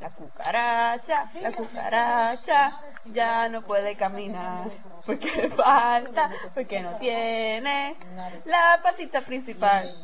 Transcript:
La cucaracha ya no puede caminar porque le falta, porque no tiene la patita principal.